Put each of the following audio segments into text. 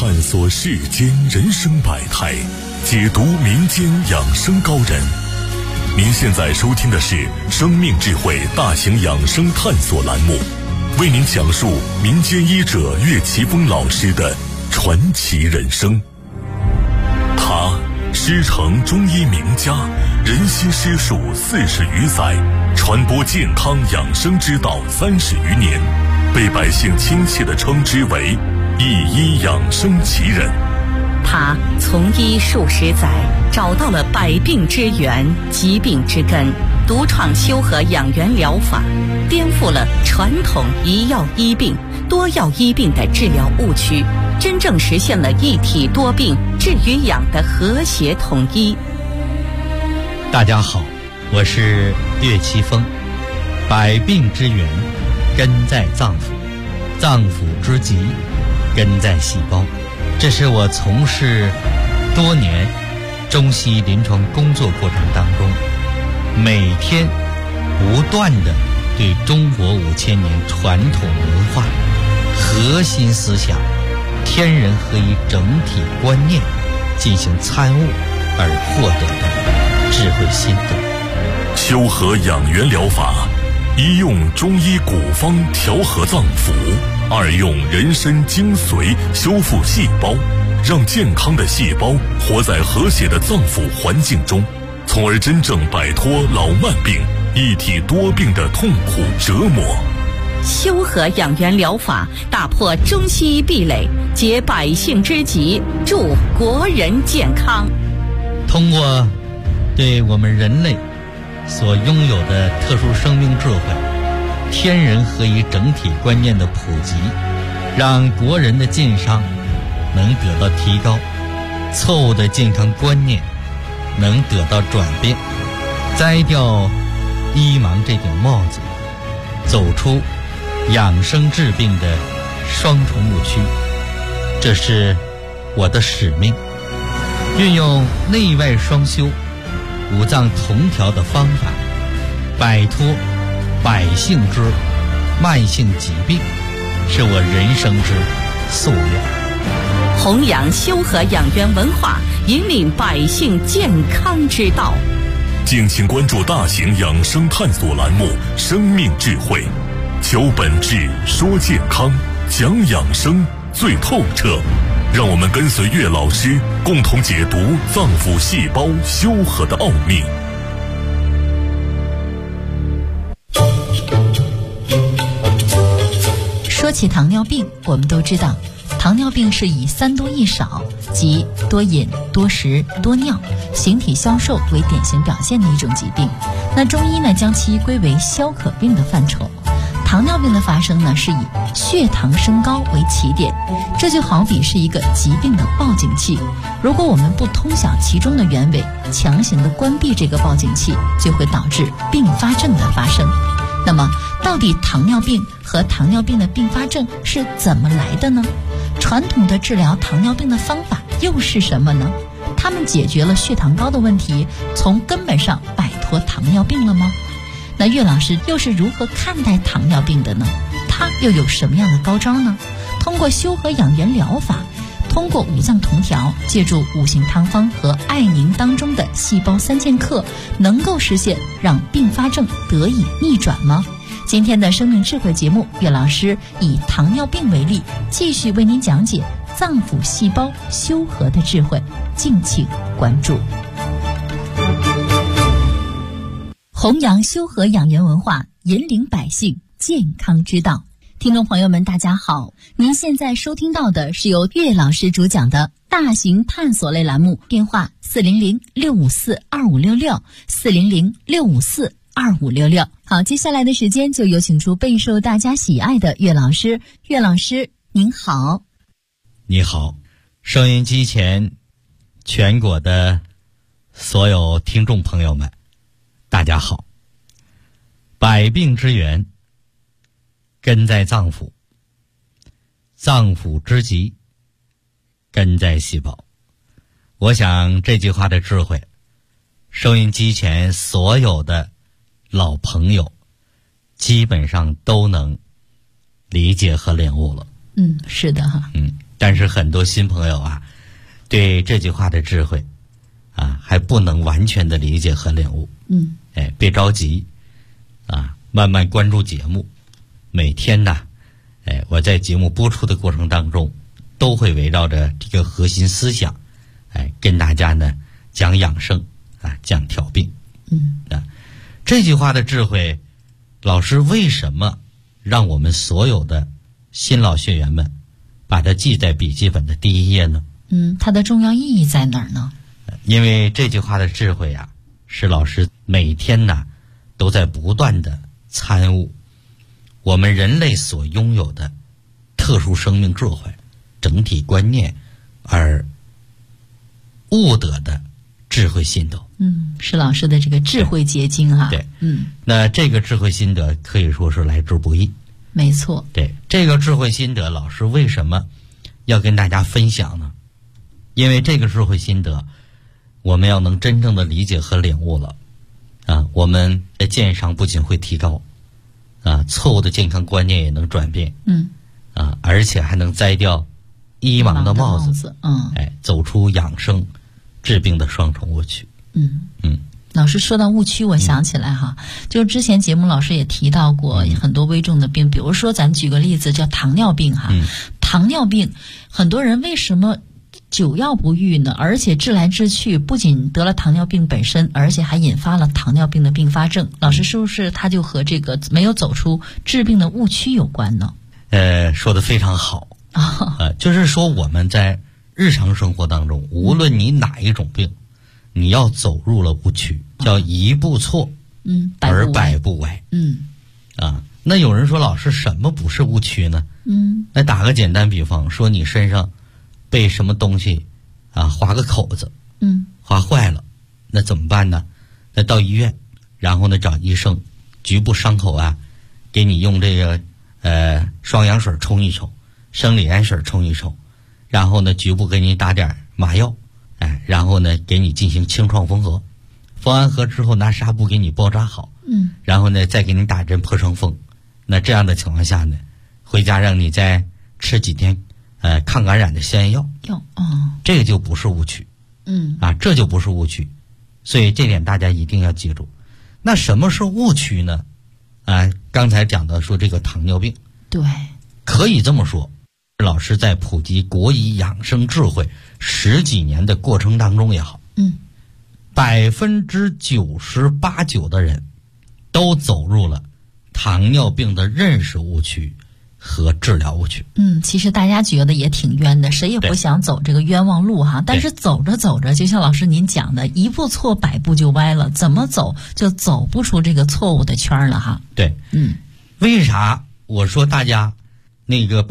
探索世间人生百态，解读民间养生高人。您现在收听的是生命智慧大型养生探索栏目，为您讲述民间医者岳奇峰老师的传奇人生。他师承中医名家，人心师术40余载，传播健康养生之道30余年，被百姓亲切地称之为一医养生奇人。 他从医数十载，找到了百病之源、疾病之根，独创修和养元疗法，颠覆了传统一药医病、多药医病的治疗误区，真正实现了一体多病治与养的和谐统一。 大家好，我是岳奇峰。百病之源根在脏腑，脏腑之疾根在细胞。这是我从事多年中西医临床工作过程当中，每天不断地对中国5000年传统文化核心思想天人合一整体观念进行参悟而获得的智慧心得。 修和养元疗法，一用中医古方调和脏腑，二用人参精髓修复细胞，让健康的细胞活在和谐的脏腑环境中，从而真正摆脱老慢病、一体多病的痛苦折磨。 修和养元疗法打破中西医壁垒，解百姓之急，助国人健康。 通过对我们人类所拥有的特殊生命智慧、天人合一整体观念的普及，让国人的健康能得到提高，错误的健康观念能得到转变，摘掉医盲这顶帽子，走出养生治病的双重误区。这是我的使命，运用内外双修、五脏同调的方法，摆脱百姓之慢性疾病，是我人生之夙愿。 弘扬修和养元文化，引领百姓健康之道。 敬请关注大型养生探索栏目《生命智慧》，求本质，说健康，讲养生最透彻。让我们跟随岳老师，共同解读脏腑细胞修和的奥秘。 说起糖尿病，我们都知道糖尿病是以3多1少，即多饮、多食、多尿、形体消瘦为典型表现的一种疾病。那中医呢，将其归为消渴病的范畴。糖尿病的发生呢，是以血糖升高为起点，这就好比是一个疾病的报警器。如果我们不通晓其中的原委，强行的关闭这个报警器，就会导致并发症的发生。那么，到底糖尿病和糖尿病的并发症是怎么来的呢？传统的治疗糖尿病的方法又是什么呢？他们解决了血糖高的问题，从根本上摆脱糖尿病了吗？那岳老师又是如何看待糖尿病的呢？他又有什么样的高招呢？通过修和养元疗法，通过五脏同调，借助五行汤方和艾宁当中的细胞3剑客，能够实现让并发症得以逆转吗？今天的生命智慧节目，岳老师以糖尿病为例，继续为您讲解脏腑细胞修和的智慧，敬请关注。弘扬修和养元文化，引领百姓健康之道。听众朋友们大家好，您现在收听到的是由岳老师主讲的大型探索类栏目，电话400-654-2566 400-654-2566。好，接下来的时间就有请出备受大家喜爱的岳老师。岳老师您好。 你好，收音机前全国的所有听众朋友们大家好。百病之源根在脏腑，脏腑之疾根在细胞。我想这句话的智慧，收音机前所有的老朋友基本上都能理解和领悟了。 是的哈。 但是很多新朋友啊，对这句话的智慧啊，还不能完全的理解和领悟。别着急啊，慢慢关注节目。每天呢，我在节目播出的过程当中，都会围绕着这个核心思想，跟大家呢讲养生啊，讲调病。这句话的智慧，老师为什么让我们所有的新老学员们把它记在笔记本的第一页呢？ 它的重要意义在哪儿呢？ 因为这句话的智慧啊，是老师每天呢都在不断的参悟我们人类所拥有的特殊生命智慧、整体观念而悟得的智慧心得。 是老师的这个智慧结晶哈。 对，那这个智慧心得可以说是来之不易。 没错。 对，这个智慧心得，老师为什么要跟大家分享呢？因为这个智慧心得，我们要能真正的理解和领悟了啊，我们的健康不仅会提高啊，错误的健康观念也能转变。而且还能摘掉医盲的帽子。走出养生治病的双重误区。 老师说到误区，我想起来哈，就是之前节目老师也提到过很多危重的病，比如说咱举个例子叫糖尿病哈。糖尿病很多人为什么久药不愈呢？而且治来治去，不仅得了糖尿病本身，而且还引发了糖尿病的并发症。老师是不是他就和这个没有走出治病的误区有关呢？ 说得非常好。就是说我们在日常生活当中，无论你哪一种病，你要走入了误区，叫一步错而百步歪。那有人说，老师什么不是误区呢？那打个简单比方，说你身上被什么东西啊划个口子，划坏了，那怎么办呢？那到医院，然后呢找医生，局部伤口啊，给你用这个双氧水冲一冲，生理盐水冲一冲，然后呢局部给你打点麻药，然后呢给你进行清创缝合，缝完合之后拿纱布给你包扎好，然后呢再给你打针破伤风。那这样的情况下呢，回家让你再吃几天抗感染的消炎药。这个就不是误区。这就不是误区。所以这点大家一定要记住。那什么是误区呢？刚才讲到说这个糖尿病， 对， 可以这么说，老师在普及国医养生智慧10几年的过程当中也好，98%、9%的人都走入了糖尿病的认识误区和治疗误区。 其实大家觉得也挺冤的，谁也不想走这个冤枉路哈。但是走着走着，就像老师您讲的，一步错百步就歪了，怎么走就走不出这个错误的圈了哈。 对，为啥我说大家那个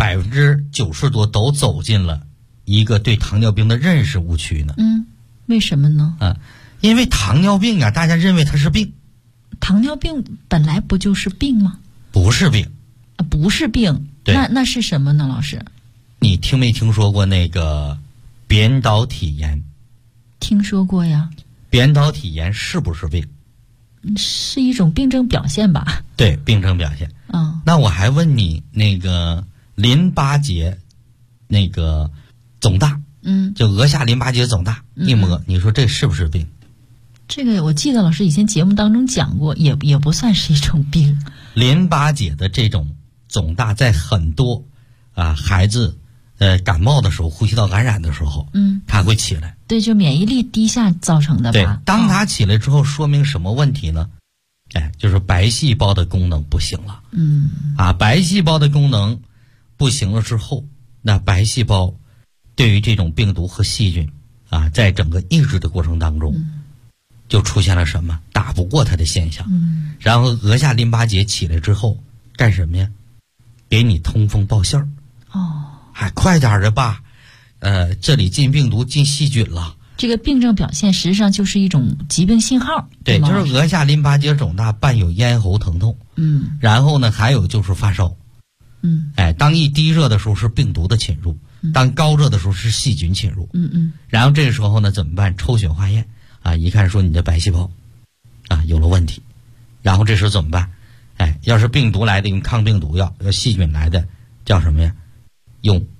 90%多都走进了一个对糖尿病的认识误区呢？ 为什么呢？ 因为糖尿病啊，大家认为它是病。 糖尿病本来不就是病吗？ 不是病。 不是病。那是什么呢？老师， 你听没听说过那个扁桃体炎？ 听说过呀。 扁桃体炎是不是病？ 是一种病症表现吧？ 对，病症表现。那我还问你，那个淋巴结那个肿大，就额下淋巴结肿大，一摸，你说这是不是病？ 这个我记得老师以前节目当中讲过，也不算是一种病。 淋巴结的这种肿大，在很多孩子感冒的时候，呼吸道感染的时候，它会起来。对， 就免疫力低下造成的吧。 对，当它起来之后，说明什么问题呢？就是白细胞的功能不行了。白细胞的功能不行了之后，那白细胞对于这种病毒和细菌在整个抑制的过程当中，就出现了什么打不过它的现象。然后额下淋巴结起来之后干什么呀？给你通风报信儿。还快点的吧，这里进病毒进细菌了。 这个病症表现实际上就是一种疾病信号。 对，就是额下淋巴结肿大伴有咽喉疼痛。然后呢还有就是发烧。当一低热的时候是病毒的侵入，当高热的时候是细菌侵入。然后这个时候呢怎么办？抽血化验一看说你的白细胞有了问题。然后这时候怎么办？要是病毒来的用抗病毒药，要细菌来的叫什么呀？用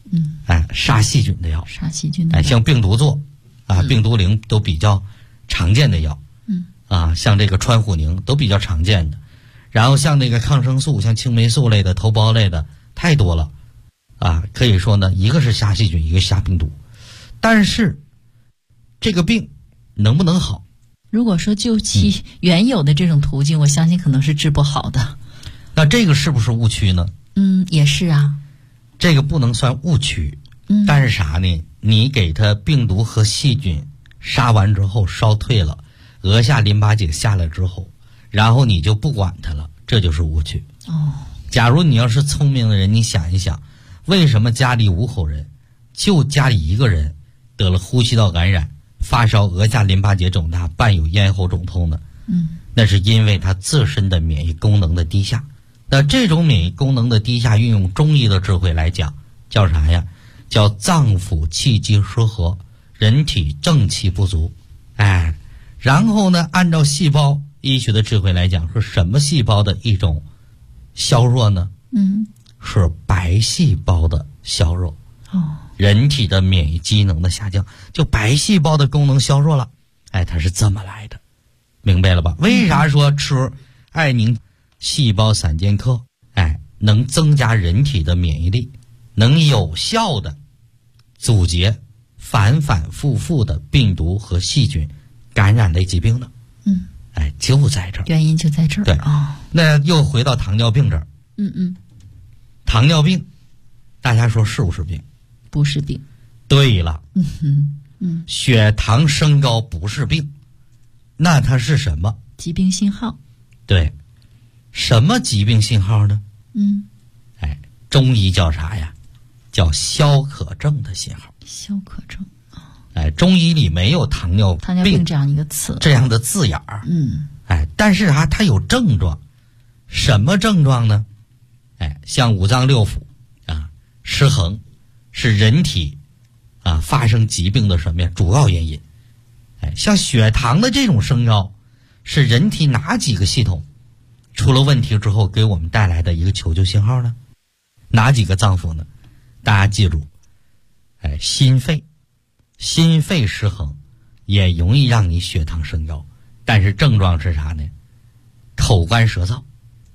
杀细菌的药， 杀细菌的药， 像病毒唑病毒灵都比较常见的药，像这个川虎宁都比较常见的。然后像那个抗生素，像青霉素类的、头孢类的太多了，可以说呢，一个是杀细菌，一个杀病毒。但是这个病能不能好？ 如果说就其原有的这种途径，我相信可能是治不好的。 那这个是不是误区呢？ 也是啊。 这个不能算误区，但是啥呢？你给它病毒和细菌杀完之后烧退了，额下淋巴结下来之后，然后你就不管它了，这就是误区。假如你要是聪明的人，你想一想，为什么家里5口人，就家里一个人得了呼吸道感染、发烧、额下淋巴结肿大、伴有咽喉肿痛呢？那是因为他自身的免疫功能的低下。那这种免疫功能的低下，运用中医的智慧来讲，叫啥呀？叫脏腑气机失和，人体正气不足。然后呢，按照细胞医学的智慧来讲，是什么细胞的一种削弱呢？是白细胞的削弱。人体的免疫机能的下降，就白细胞的功能削弱了。它是这么来的，明白了吧？为啥说吃艾宁细胞散健克，能增加人体的免疫力，能有效的阻截反反复复的病毒和细菌感染类疾病呢？就在这儿， 原因就在这儿。 对那又回到糖尿病这儿。糖尿病，大家说是不是病？ 不是病。 对了。血糖升高不是病，那它是什么？ 疾病信号。 对。什么疾病信号呢？中医叫啥呀？叫消渴症的信号。 消渴症。 中医里没有糖尿病这样一个词， 这样的字眼儿。但是它有症状。什么症状呢？像五脏六腑失衡，是人体发生疾病的什么呀？主要原因。像血糖的这种升高，是人体哪几个系统出了问题之后给我们带来的一个求救信号呢？哪几个脏腑呢？大家记住，心肺失衡也容易让你血糖升高，但是症状是啥呢？口干舌燥。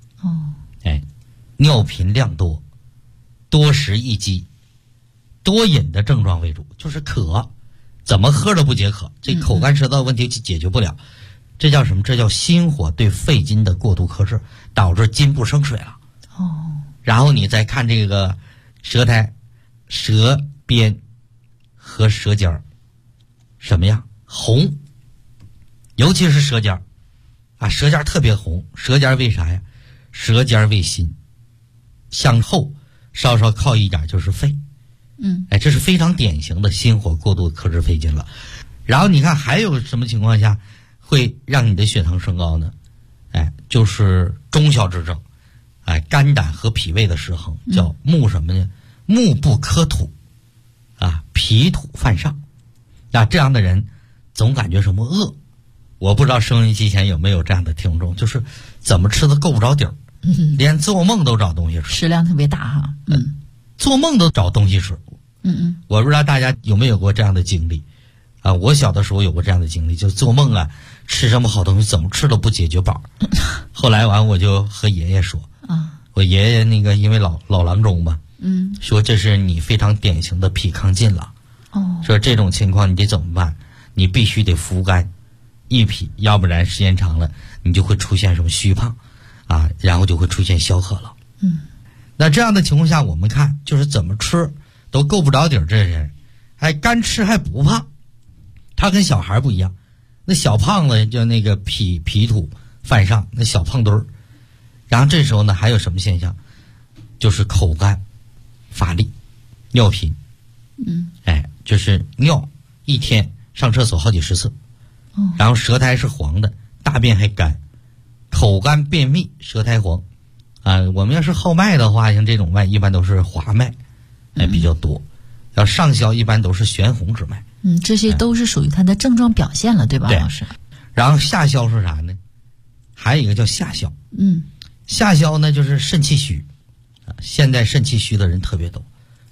尿频量多，多食易饥，多饮的症状为主，就是渴，怎么喝都不解渴，这口干舌燥问题就解决不了。这叫什么？这叫心火对肺经的过度克制，导致筋不生水了。然后你再看这个舌苔、舌边和舌尖儿，什么样？红，尤其是舌尖儿舌尖特别红。舌尖为啥呀？舌尖为心，向后稍稍靠一点就是肺。这是非常典型的心火过度克制肺经了。然后你看还有什么情况下会让你的血糖升高呢？就是中小之症，肝胆和脾胃的失衡，叫目什么呢？目不科土，脾土犯上。这样的人总感觉什么饿。我不知道收音机前有没有这样的听众，就是怎么吃都够不着底儿，连做梦都找东西吃， 食量特别大哈。 做梦都找东西吃。我不知道大家有没有过这样的经历。我小的时候有过这样的经历，就做梦吃这么好东西怎么吃都不解决饱。后来我就和爷爷说，我爷爷那个因为老郎中嘛，说这是你非常典型的脾亢进了。说这种情况你得怎么办？你必须得扶肝益脾，要不然时间长了你就会出现什么虚胖然后就会出现消渴了。那这样的情况下，我们看就是怎么吃都够不着底儿，这人还干吃还不胖。他跟小孩不一样，那小胖子就那个脾土犯上，那小胖墩儿。然后这时候呢还有什么现象？就是口干乏力，尿频。就是尿一天上厕所好几十次。然后舌苔是黄的，大便还干，口干便秘，舌苔黄。我们要是号脉的话，像这种脉一般都是滑脉比较多。要上焦一般都是悬红之脉。 这些都是属于它的症状表现了，对吧，老师？ 然后下焦是啥呢？还有一个叫下焦。下焦呢就是肾气虚。现在肾气虚的人特别多，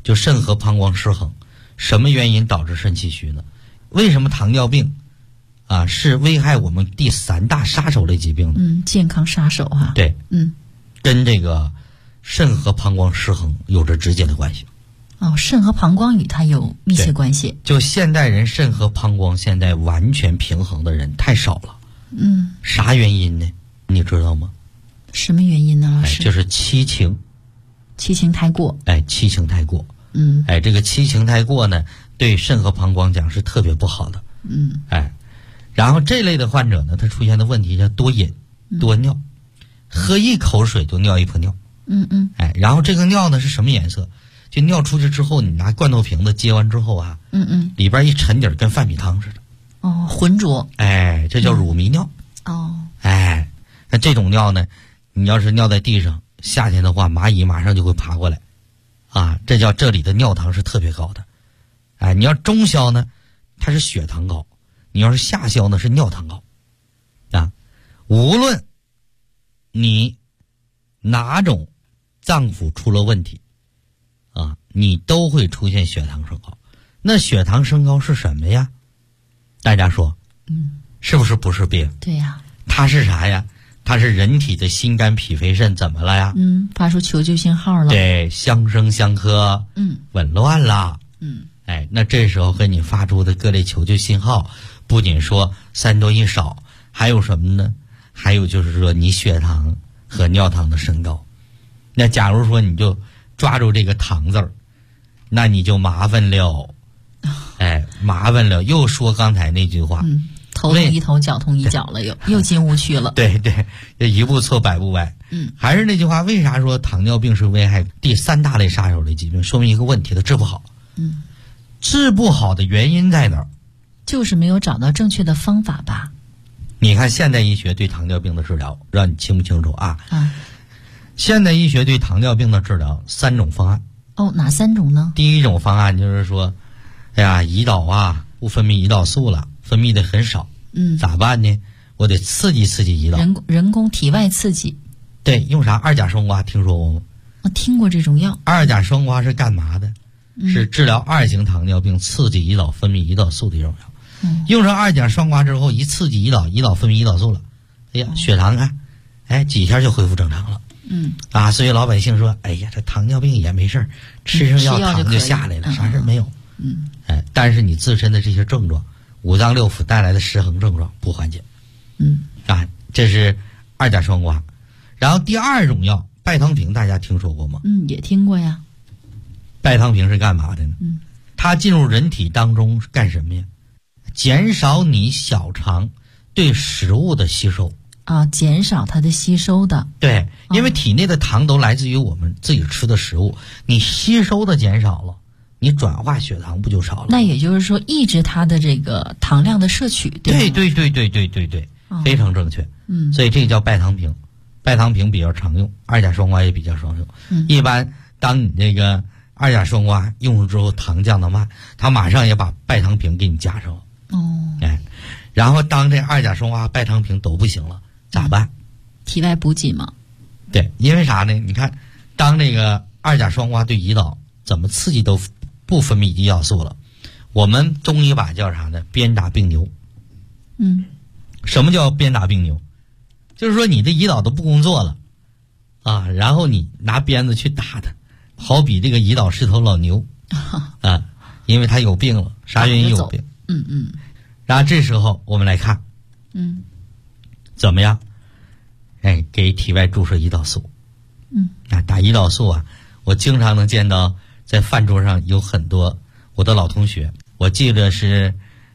就肾和膀胱失衡。什么原因导致肾气虚呢？为什么糖尿病啊是危害我们第3大杀手类疾病呢？ 健康杀手哈。 对，跟这个肾和膀胱失衡有着直接的关系。 肾和膀胱与它有密切关系。 就现代人肾和膀胱现在完全平衡的人太少了。啥原因呢？你知道吗？ 什么原因呢，老师？ 就是七情太过。 七情太过。这个七情太过呢，对肾和膀胱讲是特别不好的。然后这类的患者呢，他出现的问题叫多饮多尿，喝一口水就尿一泼尿。然后这个尿呢是什么颜色？就尿出去之后，你拿罐头瓶子接完之后啊，里边一沉底儿跟饭米汤似的。 浑浊。这这叫乳糜尿。那这种尿呢，你要是尿在地上，夏天的话，蚂蚁马上就会爬过来。这叫这里的尿糖是特别高的。你要中消呢，它是血糖高；你要是下消呢，是尿糖高。无论你哪种脏腑出了问题，你都会出现血糖升高。那血糖升高是什么呀？大家说，是不是不是病？ 对呀。 它是啥呀？它是人体的心肝脾肺肾怎么了呀？ 发出求救信号了。 对，相生相克，紊乱了。那这时候跟你发出的各类求救信号，不仅说3多1少，还有什么呢？还有就是说你血糖和尿糖的升高。那假如说你就抓住这个糖字儿，那你就麻烦了。麻烦了。又说刚才那句话， 头痛一头，脚痛一脚了，又进误区了。 对，一步错百步歪。还是那句话，为啥说糖尿病是危害第3大类杀手类疾病？说明一个问题，它治不好。治不好的原因在哪儿？ 就是没有找到正确的方法吧。 你看现代医学对糖尿病的治疗，让你清不清楚啊？现代医学对糖尿病的治疗3种方案。 哪3种呢？ 第一种方案就是说，胰岛不分泌胰岛素了，分泌的很少。咋办呢？我得刺激胰岛。 人工体外刺激。 对，用啥？2甲双胍听说过吗？ 听过这种药。 2甲双胍是干嘛的？是治疗2型糖尿病刺激胰岛分泌胰岛素的这种药。用上2甲双胍之后，一刺激胰岛分泌胰岛素了，血糖看，几天就恢复正常了。所以老百姓说，这糖尿病也没事儿，吃上药糖就下来了，啥事没有。但是你自身的这些症状，五脏六腑带来的失衡症状不缓解。这是2甲双胍。然后第2种药拜汤平，大家听说过吗？ 也听过呀。 拜汤平是干嘛的呢？它进入人体当中是干什么呀？减少你小肠对食物的吸收。 减少它的吸收的。 对，因为体内的糖都来自于我们自己吃的食物，你吸收的减少了，你转化血糖不就少了？ 那也就是说抑制它的这个糖量的摄取，对吗？ 对，非常正确。所以这个叫拜汤平。拜汤平比较常用，2甲双胍也比较常用。一般当你这个2甲双胍用上之后，糖降得慢，他马上也把拜汤平给你加上了。然后当这2甲双胍、拜汤平都不行了，咋办？ 体外补给嘛。 对，因为啥呢？你看，当这个2甲双胍对胰岛怎么刺激都不分泌胰岛素了，我们中医把叫啥呢？鞭打病牛。什么叫鞭打病牛？就是说你的胰岛都不工作了然后你拿鞭子去打它，好比这个胰岛是头老牛因为它有病了，啥原因有病？然后这时候我们来看怎么样？给体外注射胰岛素。打胰岛素我经常能见到在饭桌上有很多我的老同学。我记得是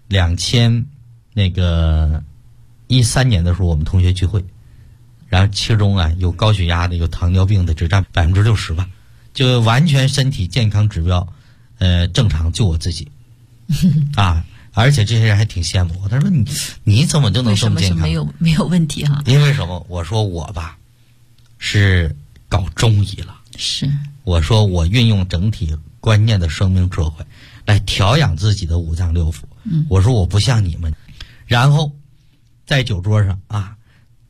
2013年的时候，我们同学聚会，然后其中有高血压的，有糖尿病的，只占60%吧，就完全身体健康指标正常，就我自己而且这些人还挺羡慕我，他说你怎么就能这么健康？ 为什么没有问题因为什么？我说我吧是搞中医了， 是我说我运用整体观念的生命智慧来调养自己的五脏六腑。我说我不像你们。然后在酒桌上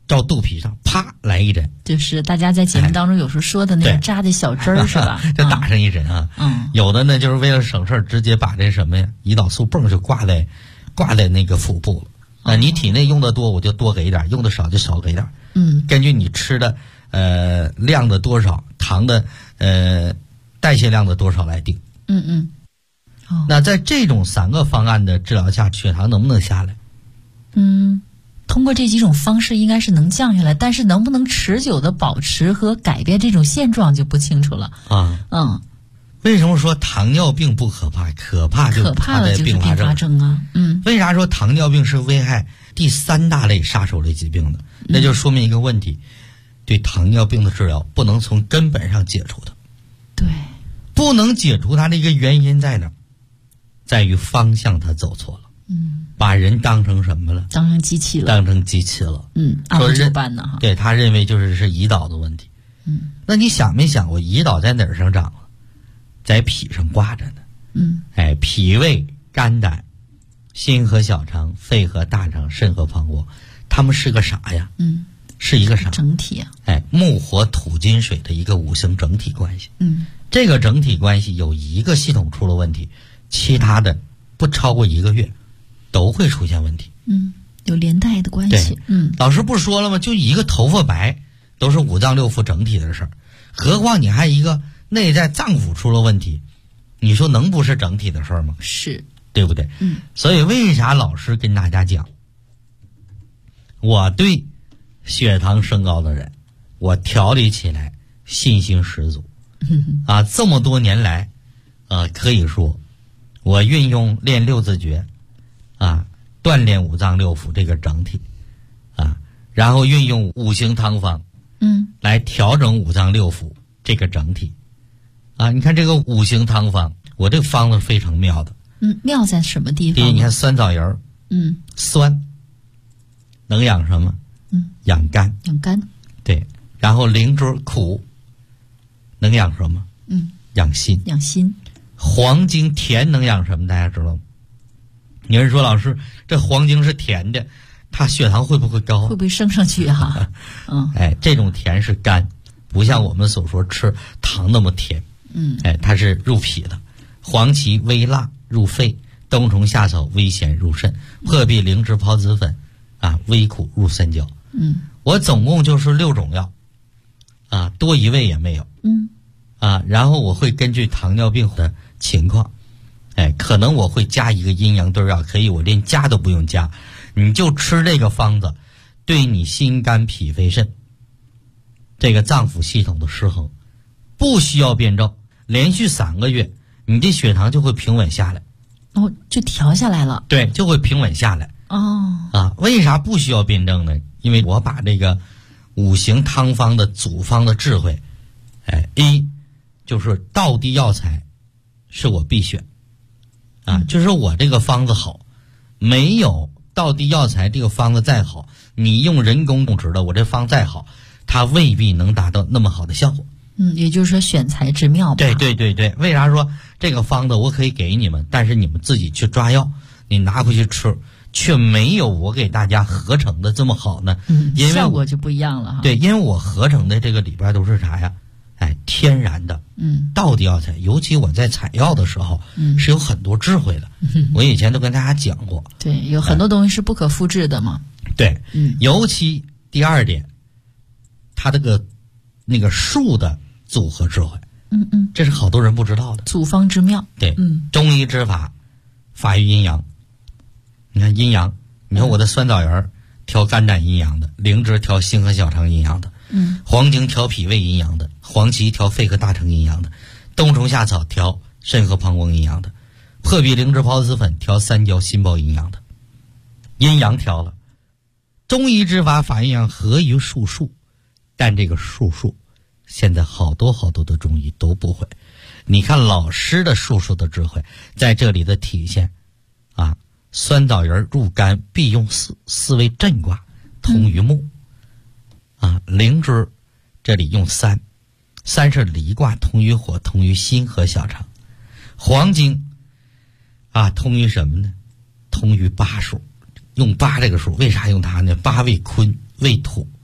照肚皮上啪来一针， 就是大家在节目当中有时候说的那个扎的小针儿，是吧？ 就打上一针啊。有的呢就是为了省事儿，直接把这什么呀胰岛素泵就挂在那个腹部了。你体内用的多，我就多给一点；用的少就少给点。根据你吃的量的多少，糖的代谢量的多少来定。那在这种3个方案的治疗下，血糖能不能下来？ 通过这几种方式应该是能降下来，但是能不能持久的保持和改变这种现状就不清楚了。 为什么说糖尿病不可怕？可怕就是它的并发症啊。 为啥说糖尿病是危害第3大类杀手类疾病的？那就说明一个问题，对糖尿病的治疗不能从根本上解除它。 对， 不能解除它的一个原因在哪？在于方向它走错了。把人当成什么了？ 当成机器了。按部就班呢。 对，他认为是胰岛的问题。那你想没想过胰岛在哪儿上长了？在脾上挂着呢。脾胃、肝胆、心和小肠、肺和大肠、肾和膀胱，它们是个啥呀？是一个啥？ 整体啊。 木火土金水的一个5行整体关系。这个整体关系有一个系统出了问题，其他的不超过1个月都会出现问题。 有连带的关系。 老师不是说了吗？就一个头发白都是5脏6腑整体的事儿，何况你还一个内在脏腑出了问题，你说能不是整体的事儿吗？ 是， 对不对？所以为啥老师跟大家讲，我对血糖升高的人，我调理起来信心十足。这么多年来，可以说我运用练6字诀，锻炼5脏6腑这个整体，然后运用5行汤方，来调整5脏6腑这个整体。你看这个5行汤方，我这个方子非常妙的。 妙在什么地方？ 第一，你看酸枣仁，酸，能养什么？养肝。 养肝。对。 然后灵芝苦，能养什么？养心。 养心。 黄精甜能养什么？大家知道吗？有人说老师，这黄精是甜的，它血糖会不会高？ 会不会升上去啊？ 这种甜是甘，不像我们所说吃糖那么甜。它是入脾的。黄芪微辣入肺，冬虫夏草微咸入肾，破壁灵芝孢子粉微苦入三焦。我总共就是6种药，多一味也没有。然后我会根据糖尿病的情况，可能我会加一个阴阳对药，可以我连加都不用加，你就吃这个方子，对你心肝脾肺肾这个脏腑系统的失衡不需要辩证，连续3个月你的血糖就会平稳下来。 就调下来了。 对，就会平稳下来。为啥不需要辩证呢？因为我把这个5行汤方的组方的智慧，一就是道地药材是我必选，就是我这个方子好，没有道地药材这个方子再好，你用人工种植的，我这方再好，它未必能达到那么好的效果。 也就是说选材之妙吧。 对，为啥说这个方子我可以给你们，但是你们自己去抓药，你拿回去吃，却没有我给大家合成的这么好呢？因为效果就不一样了哈。 对，因为我合成的这个里边都是啥呀？天然的，道地药材。尤其我在采药的时候，是有很多智慧的。我以前都跟大家讲过。 对，有很多东西是不可复制的嘛。 对，尤其第2点，它这个那个数的组合智慧，这是好多人不知道的。 组方之妙。 对，中医之法，法于阴阳。你看阴阳，你看我的酸枣仁调肝胆阴阳的，灵芝调心和小肠阴阳的，黄精调脾胃阴阳的，黄芪调肺和大肠阴阳的，冬虫夏草调肾和膀胱阴阳的，破壁灵芝孢子粉调三焦心包阴阳的，阴阳调了。中医之法法阴阳合于术，但这个术现在好多的中医都不会。你看老师的术的智慧在这里的体现酸枣仁入肝必用4为震卦，通于目。灵芝这里用3是离卦，通于火，通于心和小肠。黄精通于什么呢？通于8数，用8这个数。为啥用它呢？8为坤，为土，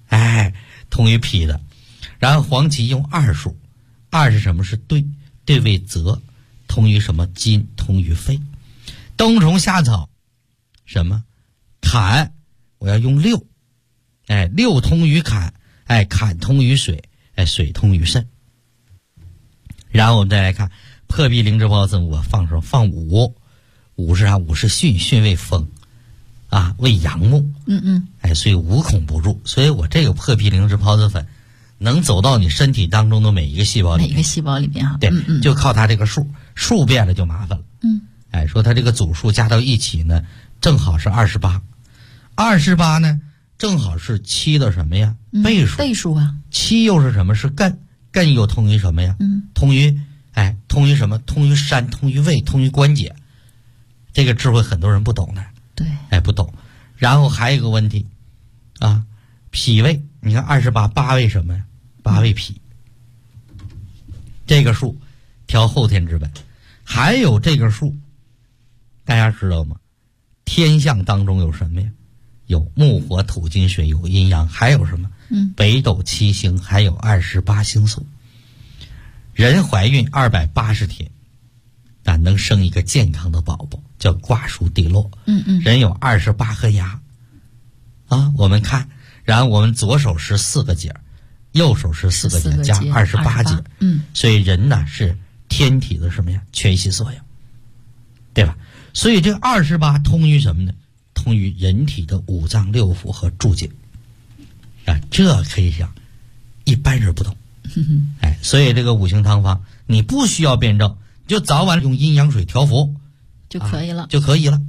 通于脾的。然后黄芪用2数，2是什么？是对，对为泽，通于什么？筋，通于肺。冬虫夏草什么？坎，我要用6， 6通于坎，坎通于水，水通于肾。然后我们再来看破壁灵芝孢子，我放什么？放5，5是啥？5是巽，巽为风啊，为阳木。所以无孔不入。所以我这个破壁灵芝孢子粉能走到你身体当中的每一个细胞里面， 每个细胞里面对，就靠它这个数变了就麻烦了。说它这个组数加到一起呢，正好是28呢，正好是7的什么呀？倍数。 倍数啊。 7又是什么？是艮，艮又通于什么呀？通于什么？通于山，通于胃，通于关节。这个智慧很多人不懂的。 对， 不懂。然后还有一个问题啊，脾胃，你看28，8为什么呀？8为脾。这个数调后天之本。还有这个数大家知道吗？天象当中有什么呀？有木火土金水，有阴阳，还有什么？北斗七星，还有28星宿。人怀孕280天能生一个健康的宝宝，叫卦书地落。人有28颗牙啊，我们看，然后我们左手是4个节，右手是4个节，加28节。所以人呢是天体的什么呀？全息作用，对吧？所以这个28通于什么呢？通于人体的5脏6腑和诸节啊，这可以讲一般人不懂。所以这个五行汤方你不需要辩证，就早晚用阴阳水调服就可以了， 就可以了。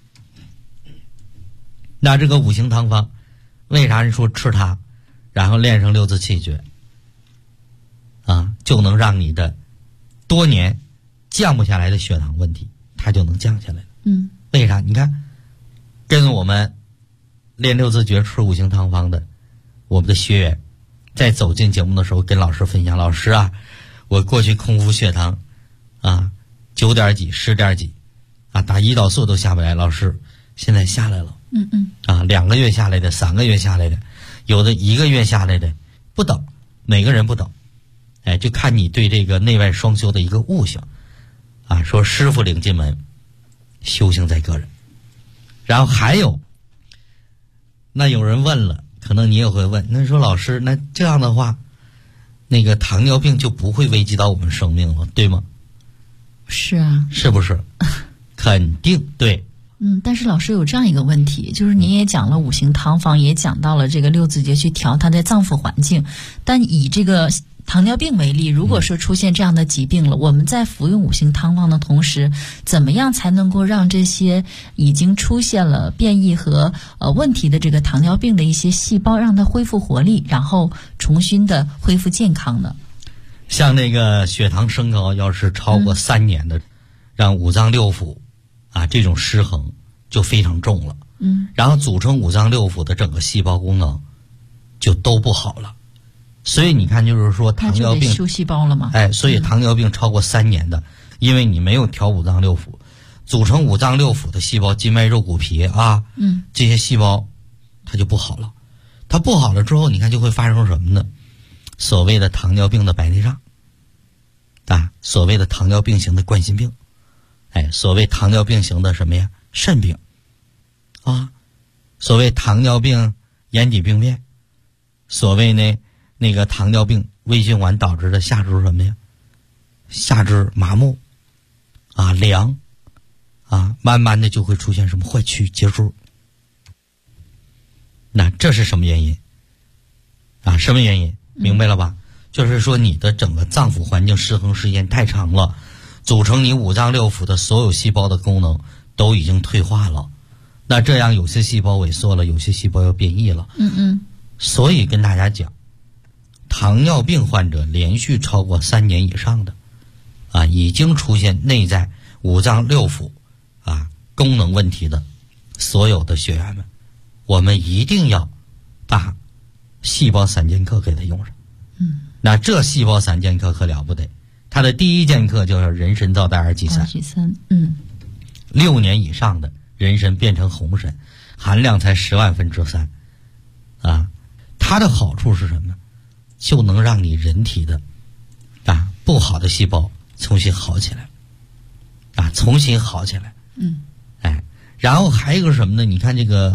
那这个五行汤方为啥人说吃它然后练成6字气诀啊，就能让你的多年降不下来的血糖问题它就能降下来了。为啥？你看跟我们练6字诀吃五行汤方的我们的学员在走进节目的时候跟老师分享，老师啊，我过去空腹血糖啊9点几10点几啊，打胰岛素都下不来，老师现在下来了。2个月下来的，3个月下来的，有的1个月下来的，不等，每个人不等。就看你对这个内外双修的一个悟性啊。说师傅领进门，修行在个人。然后还有，那有人问了，可能你也会问，那说老师，那这样的话，那个糖尿病就不会危及到我们生命了，对吗？ 是啊， 是不是？肯定对。 但是老师有这样一个问题，就是您也讲了五行汤方，也讲到了这个6字诀去调它的脏腑环境，但以这个糖尿病为例，如果说出现这样的疾病了，我们在服用五行汤方的同时，怎么样才能够让这些已经出现了变异和问题的这个糖尿病的一些细胞让它恢复活力，然后重新的恢复健康呢？ 像那个血糖升高要是超过3年的，让5脏6腑啊这种失衡就非常重了。然后组成5脏6腑的整个细胞功能就都不好了。所以你看，就是说糖尿病修细胞了吗？ 所以糖尿病超过3年的，因为你没有调5脏6腑，组成5脏6腑的细胞，筋脉肉骨皮啊，这些细胞它就不好了。它不好了之后，你看就会发生什么呢？所谓的糖尿病的白内障啊，所谓的糖尿病型的冠心病，所谓糖尿病型的什么呀？肾病啊，所谓糖尿病眼底病变，所谓那个糖尿病微循环导致的下肢什么呀？下肢麻木啊，凉啊，慢慢的就会出现什么坏曲结束。那这是什么原因啊？什么原因？明白了吧？就是说你的整个脏腑环境失衡时间太长了，组成你5脏6腑的所有细胞的功能都已经退化了。那这样有些细胞萎缩了，有些细胞又变异了。所以跟大家讲，糖尿病患者连续超过3年以上的啊，已经出现内在5脏6腑啊功能问题的所有的学员们，我们一定要把细胞3剑客给他用上。那这细胞3剑客可了不得，它的第一剑客就是人参皂苷二疥散。6年以上的人参变成红参，含量才10万分之3啊。 它的好处是什么？就能让你人体的不好的细胞重新好起来，重新好起来。然后还有一个什么呢？你看这个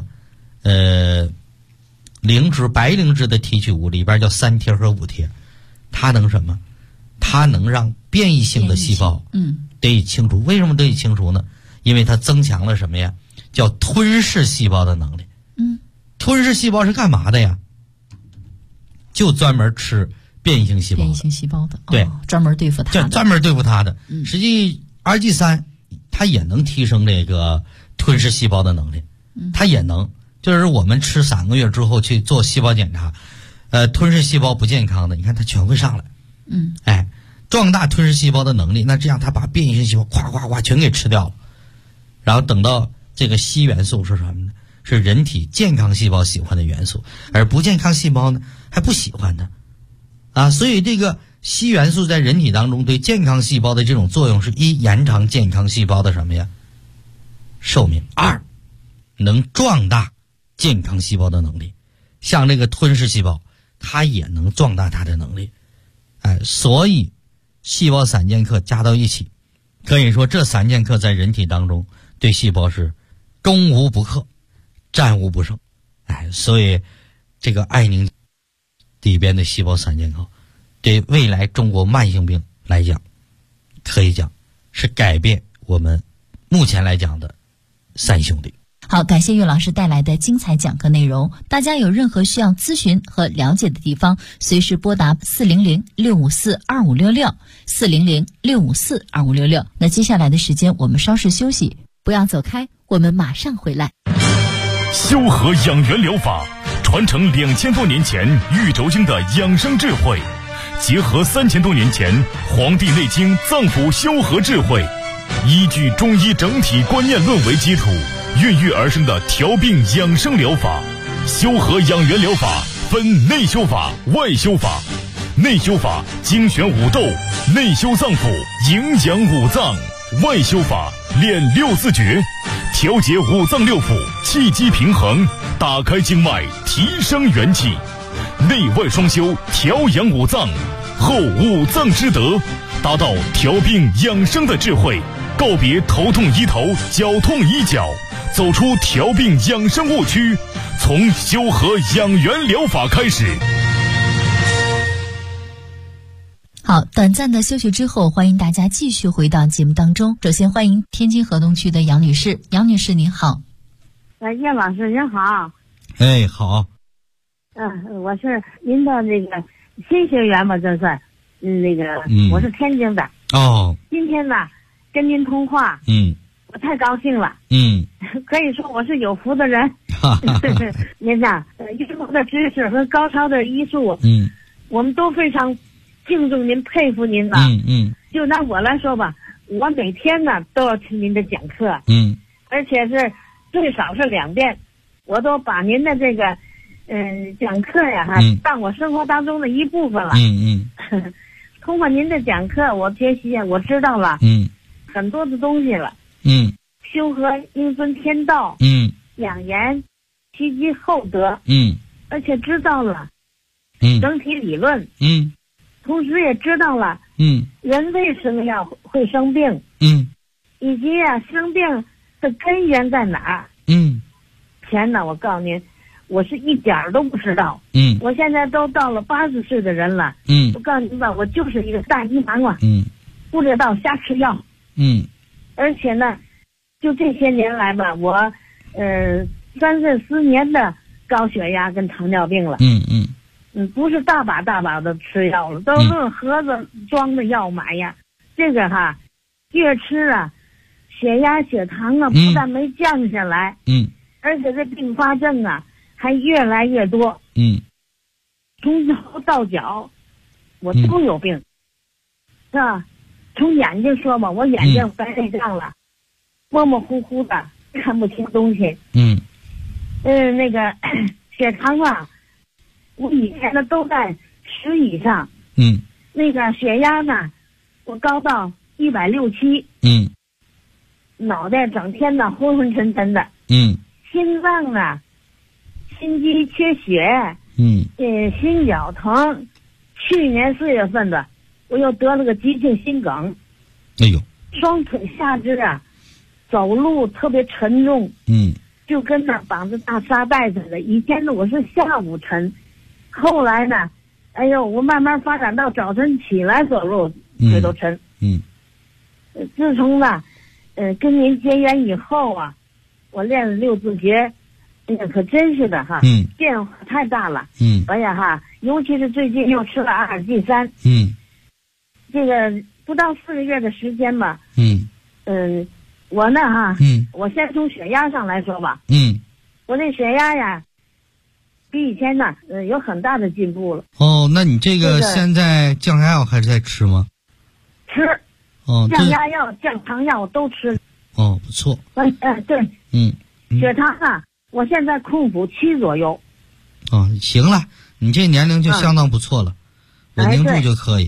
白灵芝的提取物里边叫3萜和5萜，它能什么？它能让变异性的细胞得以清除。为什么得以清除呢？因为它增强了什么呀？叫吞噬细胞的能力。吞噬细胞是干嘛的呀？就专门吃变异性细胞的。 变异性细胞的， 对， 专门对付它的。 专门对付它的。实际 RG3 它也能提升这个吞噬细胞的能力，它也能。就是我们吃3个月之后去做细胞检查，吞噬细胞不健康的，你看它全会上来。壮大吞噬细胞的能力，那这样它把变异性细胞咵咵咵全给吃掉了。然后等到这个硒元素是什么呢？是人体健康细胞喜欢的元素，而不健康细胞呢还不喜欢它。所以这个硒元素在人体当中对健康细胞的这种作用是：1延长健康细胞的什么呀？寿命；2能壮大健康细胞的能力。像这个吞噬细胞，它也能壮大它的能力。所以细胞3剑客加到一起，可以说这3剑客在人体当中对细胞是攻无不克，战无不胜。所以这个爱宁里边的细胞3剑客对未来中国慢性病来讲，可以讲是改变我们目前来讲的3兄弟。 好，感谢岳老师带来的精彩讲课内容。大家有任何需要咨询和了解的地方，随时拨打400-654-2566 400-654-2566。那接下来的时间我们稍事休息，不要走开，我们马上回来。 修和养元疗法传承2000多年前玉轴经的养生智慧，结合3000多年前《黄帝内经》脏腑修和智慧，依据中医整体观念论为基础，孕育而生的调病养生疗法。修和养元疗法分内修法、外修法。内修法精选五斗，内修脏腑，营养五脏；外修法练6字诀，调节五脏六腑，气机平衡，打开经脉，提升元气。内外双修，调养五脏，后五脏之德，达到调病养生的智慧，告别头痛医头，脚痛医脚，走出调病养生误区，从修和养元疗法开始。 好，短暂的休息之后，欢迎大家继续回到节目当中。首先欢迎天津河东区的杨女士。杨女士您好。 叶老师您好。 好。 我是您的那个新学员吧，这算我是天津的。今天呢跟您通话，我太高兴了。可以说我是有福的人。您呐，医术的知识和高超的医术，我们都非常敬重您，佩服您吧。就拿我来说吧，我每天呢都要听您的讲课，而且是最少是2遍，我都把您的这个讲课呀当我生活当中的一部分了。通过您的讲课，我学习我知道了很多的东西了。修和应分天道，养颜积积厚德，而且知道了整体理论，同时也知道了人为什么会生病，以及生病的根源在哪儿。前呢，我告诉您，我是一点儿都不知道。我现在都到了80岁的人了。我告诉您吧，我就是一个大迷茫了。不知道瞎吃药。而且呢，就这些年来吧，我34年的高血压跟糖尿病了。不是大把的吃药了，都论盒子装的药买呀。这个越吃血压血糖不但没降下来，而且这并发症还越来越多。从头到脚我都有病，是吧？从眼睛说吧，我眼睛白内障了，模模糊糊的看不清东西。那个血糖我以前呢都在10以上。那个血压呢，我高到160。脑袋整天昏昏沉沉的。心脏心肌缺血， 心绞疼，去年4月份的，我又得了个急性心梗。 哎呦， 双腿下肢啊，走路特别沉重。就跟那绑着大沙袋似的。以前呢我是下午沉，后来呢，哎呦，我慢慢发展到早晨起来走路腿都沉。自从呢，跟您结缘以后啊，我练了6字诀，可真是的哈，变化太大了。哎呀哈，尤其是最近又吃了阿尔济3。这个不到4个月的时间吧。我呢哈，我先从血压上来说吧。我这血压呀，比以前呢，有很大的进步了。 哦，那你这个现在降压药还是在吃吗？ 吃。降压药、降糖药都吃。 哦，不错。 对。血糖啊，我现在控补7左右。 哦，行了，你这年龄就相当不错了，稳定住就可以。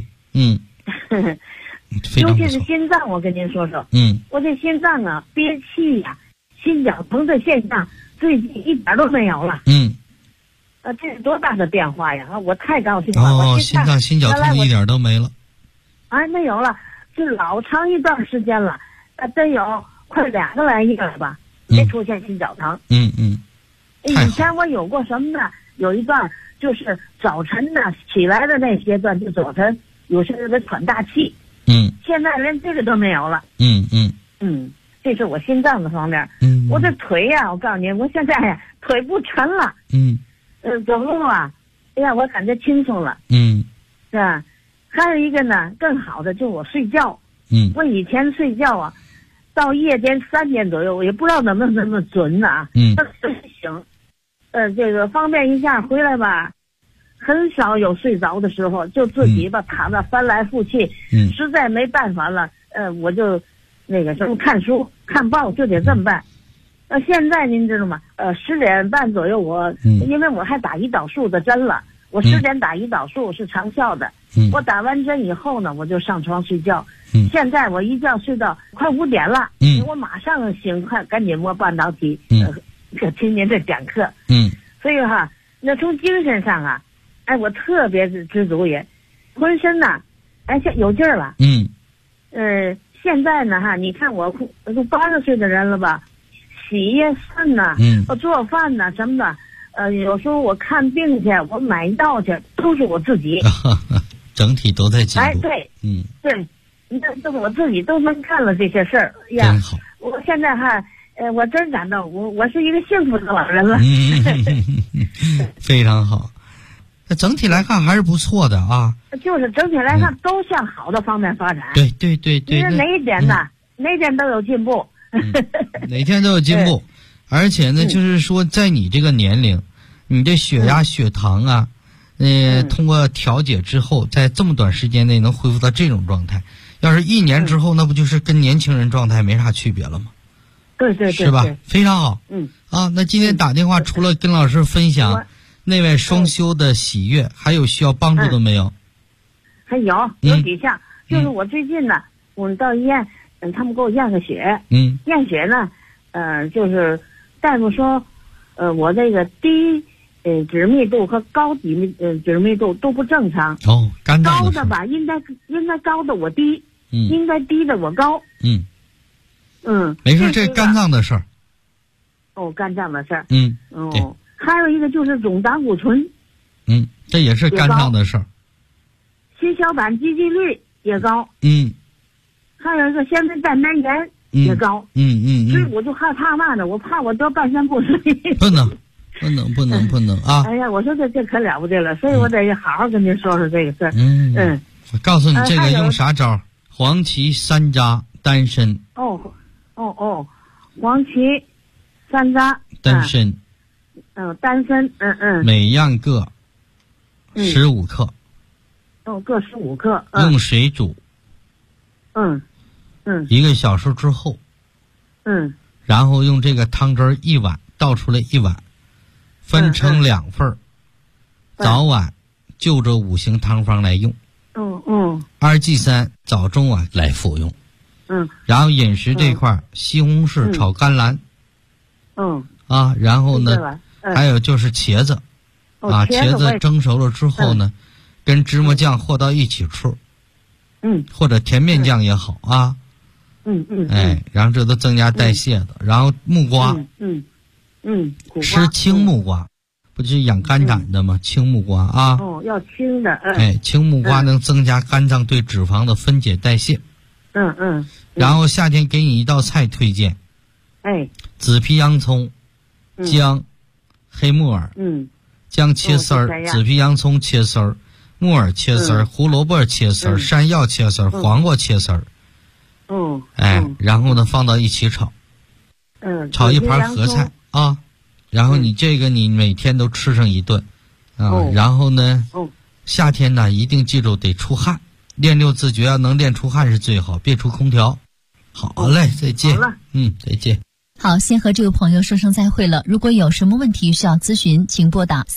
尤其是心脏，我跟您说说。我这心脏啊，憋气呀，心绞疼的现象最近一点都没有了。这是多大的变化呀！我太高兴了。 心脏心绞疼一点都没了。 没有了，是老长一段时间了，真有快2个来月了吧，没出现心绞疼。以前我有过什么呢？有一段就是早晨呢起来的那阶段，就早晨有时候得喘大气。现在连这个都没有了。这是我心脏的方面。我这腿呀，我告诉你，我现在呀腿不沉了。走路啊，哎呀，我感觉轻松了。是吧？还有一个呢，更好的就是我睡觉。我以前睡觉啊，到夜间3点左右，我也不知道能不能那么准呢啊。醒，这个方便一下回来吧。很少有睡着的时候，就自己吧躺着翻来覆去。实在没办法了，我就那个什么看书看报，就得这么办。现在您知道吗？10点半左右我，因为我还打胰岛素的针了，我10点打胰岛素是长效的。我打完针以后呢，我就上床睡觉。现在我一觉睡到快5点了。我马上醒，赶紧摸半导体，听您这讲课。所以哈，那从精神上啊，我特别知足也，浑身呐，像有劲儿了。现在呢哈，你看我都80岁的人了吧，洗呀涮呐，做饭呐什么的，有时候我看病去，我买药去，都是我自己。 整体都在进步。 对，对，这我自己都能干了这些事儿呀。 真好。 我现在哈，我真感到我是一个幸福的老人了。 非常好。那整体来看还是不错的啊。 就是整体来看都向好的方面发展。 对。因为哪一点呢？哪一点都有进步。 哪天都有进步。而且呢，就是说在你这个年龄，你的血压、血糖啊，通过调节之后，在这么短时间内能恢复到这种状态。要是1年之后，那不就是跟年轻人状态没啥区别了吗？ 对， 是吧？非常好。那今天打电话除了跟老师分享内外双修的喜悦，还有需要帮助的没有？ 还有几项，就是我最近呢，我到医院，他们给我验个血。验血呢，就是大夫说，我这个低脂密度和高脂密度都不正常。 肝脏高的吧，应该高的我低，应该低的我高。 没事，这肝脏的事儿。 肝脏的事儿。 对。 还有一个就是总胆固醇。 这也是肝脏的事儿。 心小板积聚率也高。还有一个先天蛋白炎也高。所以我就害怕嘛呢，我怕我得半身不遂。不能啊！哎呀，我说这可了不得了，所以我得好好跟您说说这个事儿。 我告诉你这个用啥招？黄芪山楂丹参。 黄芪山楂丹参。 丹参。 每样各15克。 各15克。 用水煮。1个小时之后。然后用这个汤汁1碗倒出来1碗，分成2份儿，早晚就这5行汤方来用。阿尔济3早中晚来服用。然后饮食这块西红柿炒甘蓝。然后呢，还有就是茄子。 茄子蒸熟了之后呢，跟芝麻酱和到一起吃，或者甜面酱也好啊，然后这都增加代谢的。然后木瓜，吃青木瓜，不就是养肝胆的吗？青木瓜啊， 要青的， 青木瓜能增加肝脏对脂肪的分解代谢。然后夏天给你一道菜推荐，紫皮洋葱、姜、黑木耳，姜切丝儿，紫皮洋葱切丝儿，木耳切丝儿，胡萝卜切丝儿，山药切丝儿，黄瓜切丝儿，然后呢放到一起炒，炒一盘合菜啊，然后你这个你每天都吃上一顿啊，然后呢，夏天呢一定记住得出汗，练六字诀要能练出汗是最好，别出空调。好嘞，再见。 好了， 再见。 好，先和这位朋友说声再会了。如果有什么问题需要咨询，请拨打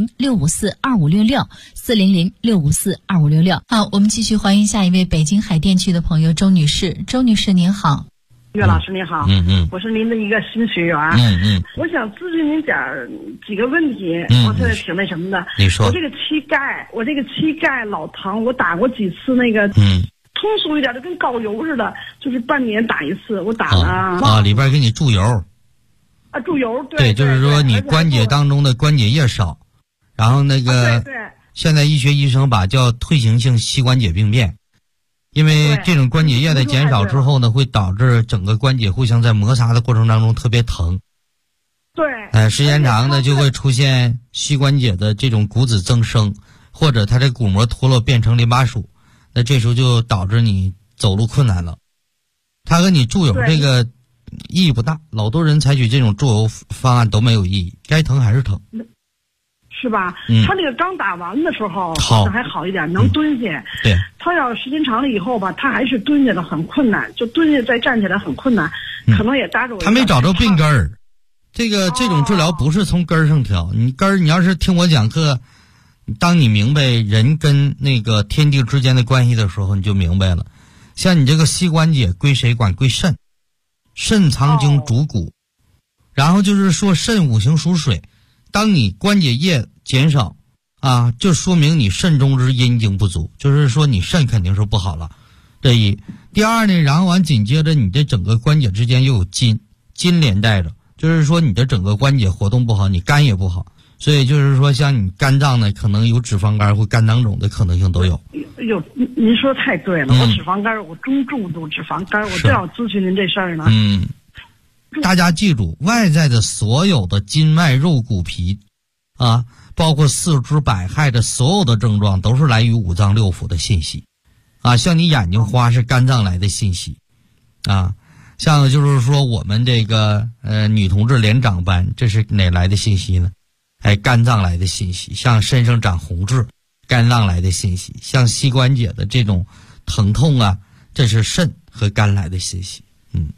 400-654-2566，400-654-2566。好，我们继续欢迎下一位北京海淀区的朋友周女士。周女士您好。 岳老师您好，我是您的一个新学员，我想咨询您几个问题，我这挺那什么的。 你说。 我这个膝盖老疼，我打过几次那个，通俗一点就跟膏油似的，就是半年打一次，我打了里边给你注油。 注油， 对，就是说你关节当中的关节液少，然后那个现在医学医生把叫退行性膝关节病变。因为这种关节液的减少之后呢，会导致整个关节互相在摩擦的过程当中特别疼。时间长呢就会出现膝关节的这种骨质增生，或者它这骨膜脱落变成淋巴属，那这时候就导致你走路困难了。它和你注油这个意义不大，老多人采取这种注油方案都没有意义，该疼还是疼。 是吧？他那个刚打完的时候好像还好一点，能蹲下。 对， 他要时间长了以后吧，他还是蹲下的很困难，就蹲下再站起来很困难，可能也搭着我。 他没找着病根儿，这种治疗不是从根儿上调。你要是听我讲课，当你明白人跟那个天地之间的关系的时候，你就明白了。像你这个膝关节归谁管？归肾，肾藏精主骨，然后就是说肾五行属水。当你关节液减少就说明你肾中之阴精不足，就是说你肾肯定是不好了。这一。第二呢，然后紧接着你这整个关节之间又有筋连带着，就是说你的整个关节活动不好，你肝也不好，所以就是说像你肝脏呢可能有脂肪肝或肝囊肿的可能性都有。 您说太对了，我脂肪肝，我中重度脂肪肝，我正要咨询您这事儿呢。 大家记住，外在的所有的筋脉肉骨皮包括四肢百骸的所有的症状都是来于五脏六腑的信息像你眼睛花是肝脏来的信息像就是说我们这个女同志脸长斑，这是哪来的信息呢？肝脏来的信息。像身上长红痣，肝脏来的信息。像膝关节的这种疼痛这是肾和肝来的信息。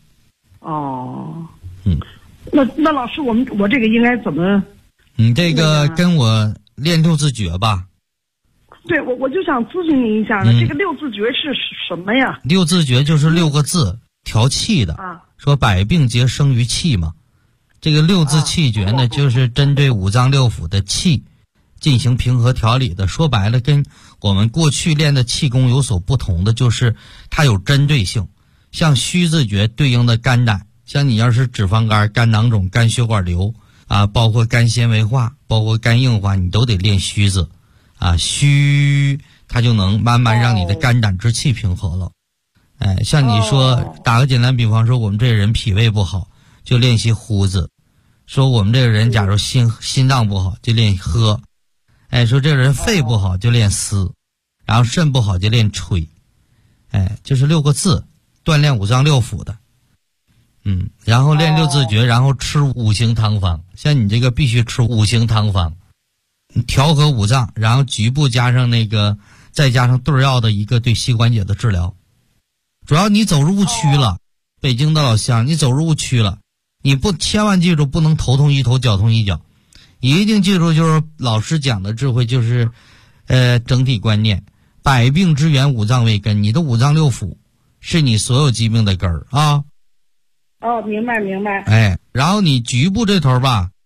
那老师，我这个应该怎么？ 你这个跟我练六字诀吧。 对，我就想咨询您一下呢，这个六字诀是什么呀？ 六字诀就是6个字调气的说百病皆生于气嘛。这个六字气诀呢，就是针对五脏六腑的气进行平和调理的。说白了，跟我们过去练的气功有所不同的，就是它有针对性。像虚字诀对应的肝胆，像你要是脂肪肝、肝囊肿、肝血管瘤包括肝纤维化，包括肝硬化，你都得练虚字虚它就能慢慢让你的肝胆之气平和了。像你说打个简单比方说，我们这人脾胃不好就练习呼字，说我们这个人假如心脏不好就练喝，说这个人肺不好就练思，然后肾不好就练吹，就是6个字锻炼五脏六腑的。然后练六字诀，然后吃5行汤方。像你这个必须吃5行汤方，调和五脏，然后局部加上再加上对药的一个对膝关节的治疗。主要你走入误区了，北京的老乡，你走入误区了，你千万记住不能头痛医头，脚痛医脚，一定记住就是老师讲的智慧，就是整体观念，百病之源五脏为根，你的五脏六腑是你所有疾病的根儿明白。 然后你局部这头吧，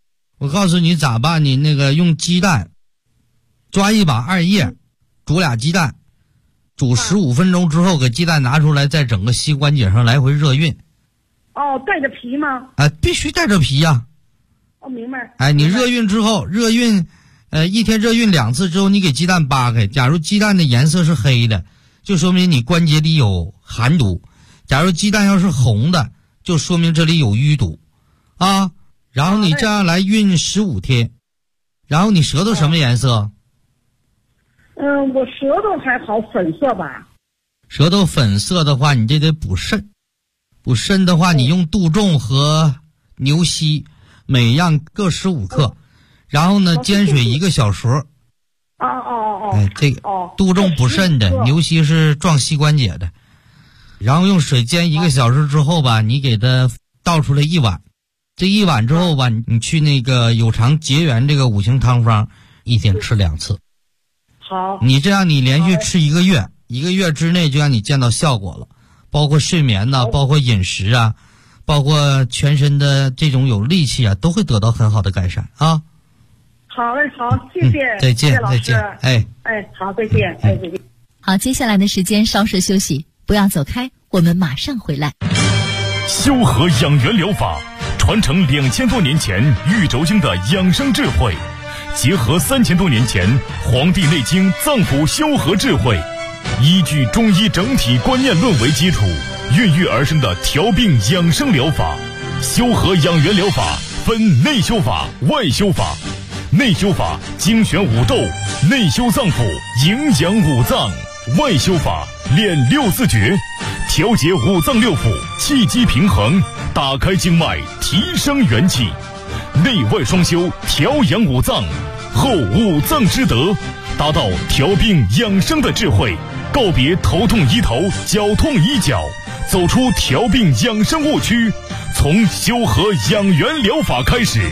我告诉你咋办，你那个用鸡蛋抓一把2叶，煮俩鸡蛋，煮15分钟之后，给鸡蛋拿出来，在整个膝关节上来回热熨。 哦，带着皮吗？ 必须带着皮呀。 哦，明白。 你热熨之后，一天热熨2次之后，你给鸡蛋扒开，假如鸡蛋的颜色是黑的，就说明你关节里有寒毒；假如鸡蛋要是红的，就说明这里有淤堵啊。然后你这样来熨15天，然后你舌头什么颜色？ 我舌头还好，粉色吧。 舌头粉色的话，你这得补肾。补肾的话，你用杜仲和牛膝每样各15克，然后呢煎水1个小时。这个杜仲补肾的，牛膝是壮膝关节的。然后用水煎1个小时之后吧，你给它倒出来1碗。这1碗之后吧，你去那个有偿结缘这个5行汤方，1天吃2次。 好。 你这样你连续吃1个月，1个月之内就让你见到效果了，包括睡眠呐，包括饮食啊，包括全身的这种有力气啊，都会得到很好的改善啊。 好嘞，好，谢谢。 再见，再见。 好，再见，再见。 好，接下来的时间稍事休息，不要走开，我们马上回来。 修和养元疗法传承2000多年前玉轴经的养生智慧，结合3000多年前《黄帝内经》脏腑修和智慧，依据中医整体观念论为基础，孕育而生的调病养生疗法。修和养元疗法分内修法、外修法。内修法精选五斗，内修脏腑，营养五脏；外修法练6字诀，调节五脏六腑，气机平衡，打开经脉，提升元气。内外双修，调养五脏，后五脏之德，达到调病养生的智慧，告别头痛医头，脚痛医脚，走出调病养生误区，从修和养元疗法开始。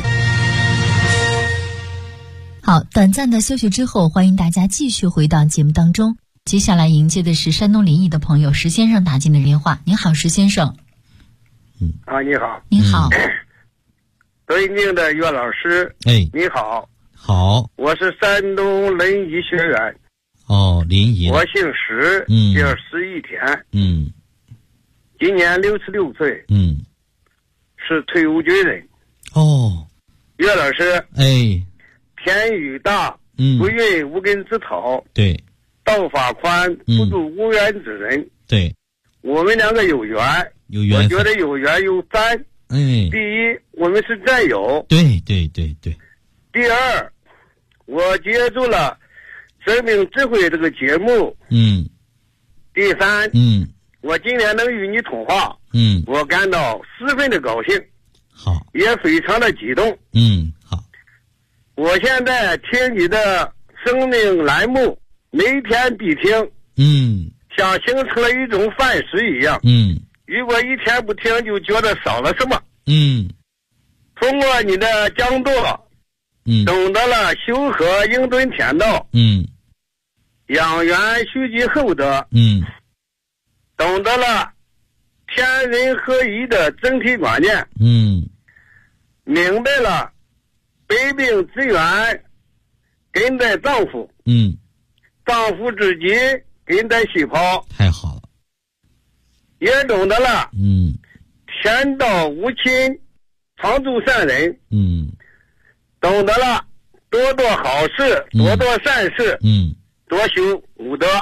好，短暂的休息之后，欢迎大家继续回到节目当中。接下来迎接的是山东临沂的朋友石先生打进的电话。您好，石先生。 你好。 您好。 尊敬的岳老师。你好。 好。 我是山东临沂学员。 临沂。 我姓石，叫石一田。今年66岁。是退伍军人。岳老师。天宇大，不孕无根之草。 对。 道法宽，不助无缘之人。 对。 我们2个有缘。我觉得有缘有沾。第一，我们是战友。 对。 第二，我接触了生命智慧这个节目。第三，我今天能与你通话。我感到十分的高兴。 好。 也非常的激动。 好。 我现在听你的生命栏目，每天必听。像形成了一种范式一样。如果一天不听，就觉得少了什么。通过你的讲座，懂得了修和应对天道。养元蓄积厚德。懂得了天人合一的整体观念。明白了百病之源根在脏腑。脏腑之疾根在细胞。 太好了。 也懂得了天道无亲，常助善人。懂得了多做好事，多做善事。多修武德。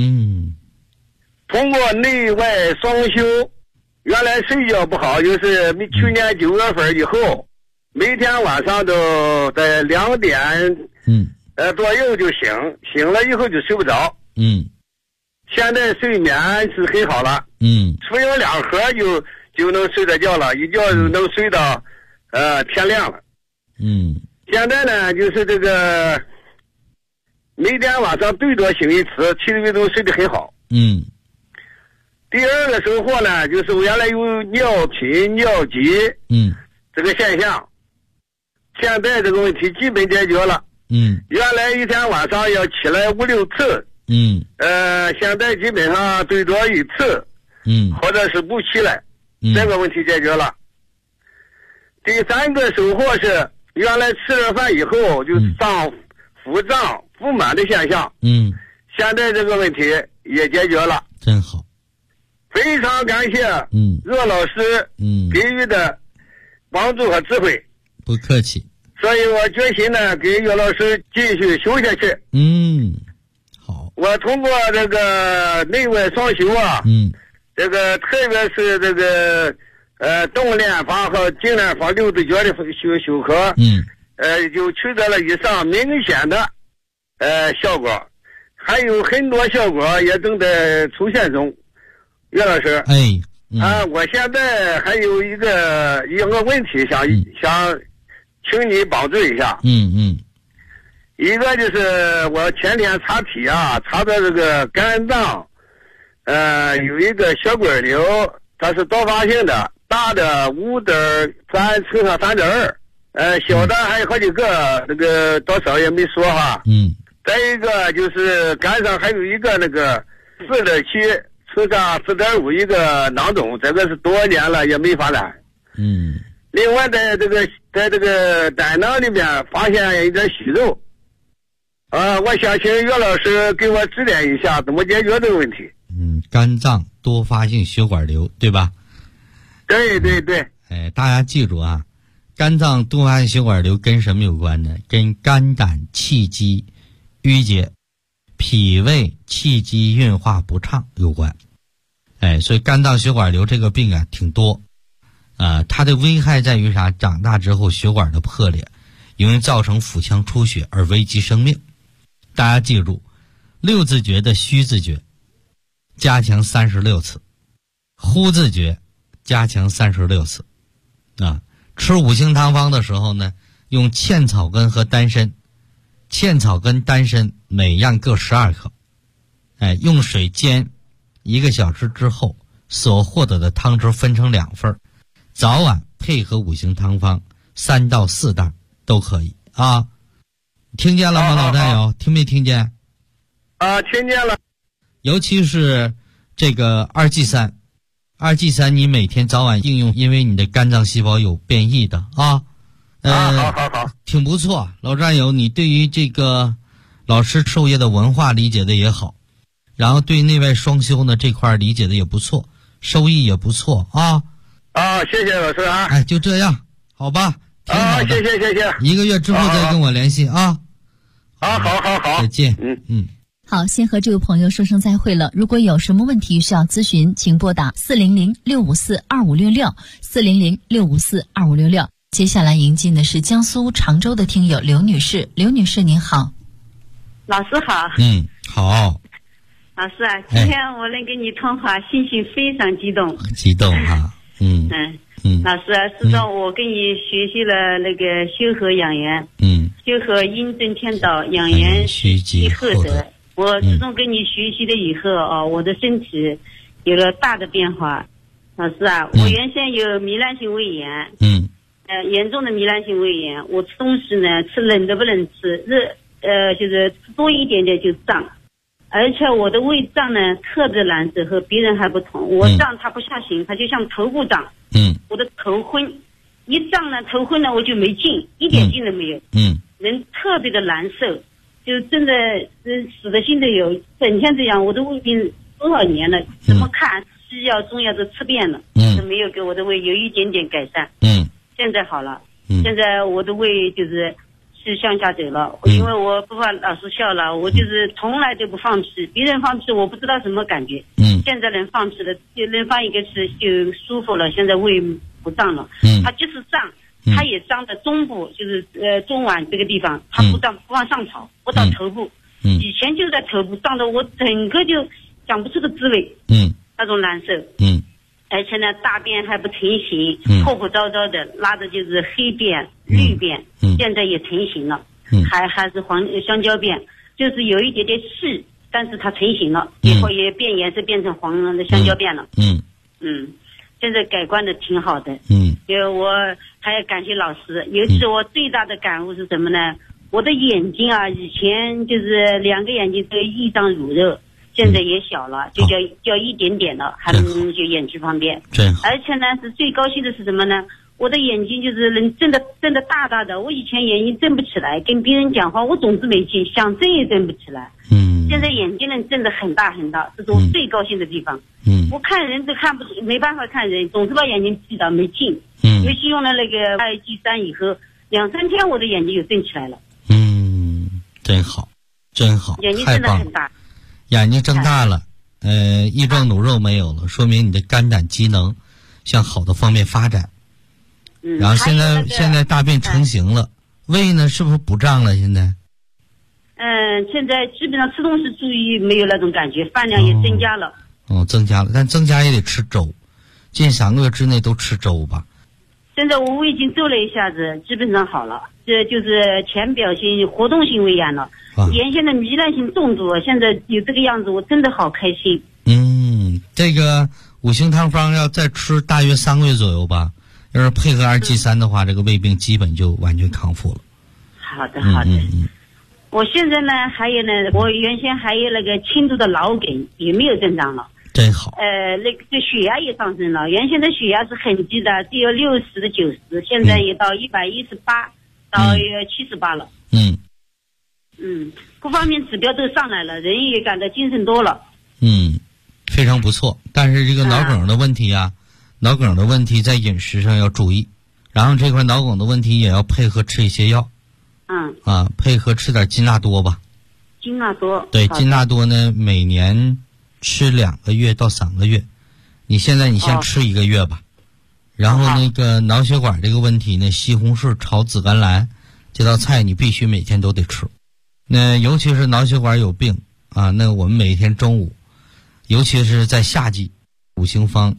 通过内外双修，原来睡觉不好，就是去年9月份以后，每天晚上都在2点左右就醒了以后就睡不着。现在睡眠是很好了。服用2盒就能睡着觉了，一觉能睡到天亮了。现在呢，就是这个每天晚上最多醒1次，其余都睡得很好。第二个收获呢，就是我原来有尿频尿急这个现象，现在这个问题基本解决了。原来一天晚上要起来5、6次。现在基本上最多1次。或者是不起来。这个问题解决了。第三个收获是原来吃了饭以后就上腹胀、腹满的现象。现在这个问题也解决了， 真好。 非常感谢岳老师给予的帮助和智慧。 不客气。 所以我决心呢，给岳老师继续修下去。 好。 我通过这个内外双修啊，这个特别是这个动练法和静练法6字诀的修课，就取得了以上明显的效果，还有很多效果也正在出现中。岳老师，我现在还有一个问题想请你帮助一下。一个就是我前天查体啊，查的这个肝脏，有一个血管瘤，它是多发性的，大的5.3×3.2，小的还有好几个，这个多少也没说哈。再一个就是肝上还有一个那个4.7×4.5一个囊肿，这个是多年了也没发展。另外在这个胆囊里面发现一点息肉，我想请岳老师给我指点一下怎么解决这个问题。 肝脏多发性血管瘤，对吧？ 对。 大家记住啊，肝脏多发性血管瘤跟什么有关呢？跟肝胆气机淤结、脾胃气机运化不畅有关。所以肝脏血管瘤这个病啊挺多。它的危害在于啥？长大之后血管的破裂，容易造成腹腔出血而危及生命。大家记住，6字诀的虚字诀加强36次，呼字诀加强36次。吃五行汤方的时候呢，用茜草根和丹参，茜草根、丹参每样各12克，用水煎1个小时之后，所获得的汤汁分成2份，早晚配合五行汤方3到4袋都可以啊。听见了吗，老战友？听没听见？ 听见了。 尤其是这个2G3，你每天早晚应用，因为你的肝脏细胞有变异的啊。 好， 挺不错。老战友，你对于这个老师授业的文化理解的也好，然后对内外双修呢这块理解的也不错，收益也不错啊。 谢谢老师啊。 就这样，好吧？挺好的。 谢谢。 1个月之后再跟我联系啊。 好。 再见。 好，先和这位朋友说声再会了。如果有什么问题需要咨询，请拨打400-654-2566 400-654-2566。接下来迎进的是江苏常州的听友刘女士。刘女士您好。 老师好。 好。 老师啊，今天我能跟你通话，心情非常激动。 激动哈。 老师啊，自从我跟你学习了那个修和养元，修和阴正天道，养元虚极厚德。我自从跟你学习了以后我的身体有了大的变化。老师啊，我原先有糜烂性胃炎，严重的糜烂性胃炎，我吃东西呢，吃冷的不能吃，热就是吃多一点点就胀，而且我的胃胀呢特别难受，和别人还不同。我胀它不下行，它就像头部胀，我的头昏，一胀呢头昏呢我就没劲，一点劲都没有，人特别的难受。就真的死的心都有，整天这样。我的胃病多少年了，怎么看西药中药都吃遍了，都没有给我的胃有一点点改善。现在好了，现在我的胃是向下走了。因为我不怕老师笑了，我就是从来都不放屁，别人放屁我不知道什么感觉。现在能放屁了，就能放一个屁就舒服了，现在胃不胀了。它就是胀。它也胀在中部，就是中脘这个地方，它不胀，不往上跑，不到头部。以前就在头部，胀得我整个就讲不出个滋味。那种难受。而且呢，大便还不成形，破破糟糟的，拉的就是黑便、绿便，现在也成型了。还是香蕉便，就是有一点点细，但是它成型了，以后也变颜色，变成黄的香蕉便了。现在改观的挺好的。因为我还要感谢老师。有一次我最大的感悟是什么呢？我的眼睛啊，以前就是2个眼睛都一张乳肉，现在也小了，就叫一点点了，还能就眼睛旁边。而且呢，是最高兴的是什么呢？ 我的眼睛就是能睁得大大的。我以前眼睛睁不起来，跟别人讲话我总是没劲，想睁也睁不起来。现在眼睛能睁得很大很大，这是我最高兴的地方。我看人都没办法看人，总是把眼睛闭到没劲。尤其用了那个2G3以后，2-3天我的眼睛就睁起来了。 真好，真好， 眼睛真的很大， 眼睛睁大了，翼状弩肉没有了，说明你的肝胆机能向好的方面发展。然后现在大便成型了，胃呢是不是不胀了？现在？ 现在基本上吃东西注意没有那种感觉，饭量也增加了。 增加了，但增加也得吃粥，近3个月之内都吃粥吧。 现在我胃镜做了一下子，基本上好了，这就是浅表性活动性胃炎了。原先的糜烂性重度，现在有这个样子，我真的好开心。 这个5行汤方要再吃大约3个月左右吧，要是配合2G3的话，这个胃病基本就完全康复了。 好的。我现在呢还有呢，我原先还有那个轻度的脑梗也没有症状了。 真好。 那个血压也上升了，原先的血压是很低的，只有60的90，现在也到118到78了。各方面指标都上来了，人也感到精神多了。 非常不错。但是这个脑梗的问题脑梗的问题在饮食上要注意，然后这块脑梗的问题也要配合吃一些药。配合吃点金纳多吧。 金纳多。 对，金纳多呢，每年吃2个月到3个月。你先吃1个月吧。然后那个脑血管这个问题呢，西红柿炒紫甘蓝这道菜你必须每天都得吃。那尤其是脑血管有病那我们每天中午，尤其是在夏季，5行方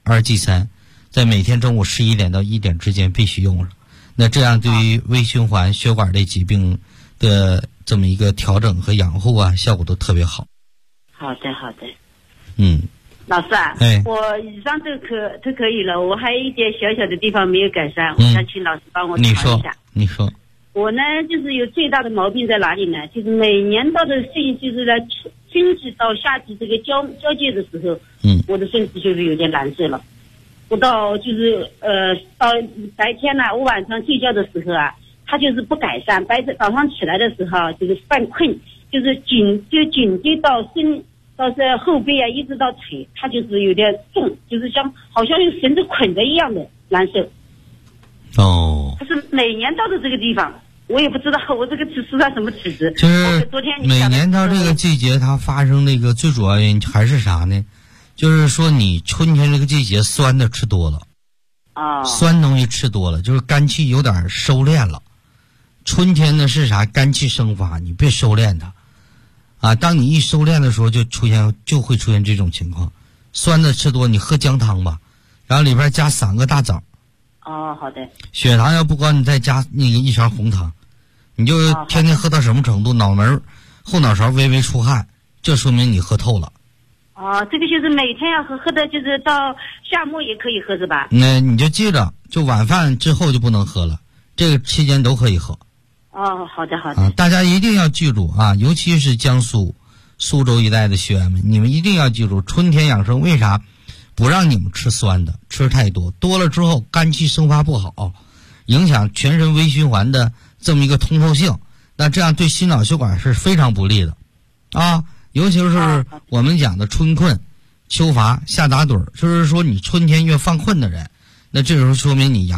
2G3在每天中午11点到1点之间必须用上。那这样对于微循环血管类疾病的这么一个调整和养护效果都特别好。 好的。老师我以上都可以了，我还有一点小小的地方没有改善，我想请老师帮我调一下。 你说。 我呢就是有最大的毛病在哪里呢？就是每年到的就是在春季到夏季这个交界的时候，我的身体就是有点难受了。我到就是到白天呢，我晚上睡觉的时候它就是不改善，早上起来的时候就是犯困，就是颈椎到这后背一直到腿，它就是有点重，就是好像用绳子捆着一样的难受。它是每年到的这个地方，我也不知道我这个是什么体质。 就是每年到这个季节，它发生那个最主要原因还是啥呢？就是说你春天这个季节酸的吃多了。酸东西吃多了，就是肝气有点收敛了。春天呢是啥？肝气生发，你别收敛它。当你一收敛的时候，就会出现这种情况。酸的吃多，你喝姜汤吧，然后里边加3个大枣。 好的。 血糖要不高，你再加那个1勺红糖，你就天天喝到什么程度？脑门后脑勺微微出汗，这说明你喝透了。 这个就是每天要喝的，就是到夏末也可以喝是吧？ 那你就记着，就晚饭之后就不能喝了，这个期间都可以喝。 好的。 大家一定要记住尤其是江苏、苏州一带的学员们，你们一定要记住，春天养生为啥不让你们吃酸的？吃太多了之后，肝气生发不好，影响全身微循环的这么一个通透性，那这样对心脑血管是非常不利的尤其是我们讲的春困、秋乏、夏打盹，就是说你春天越犯困的人，那这时候说明你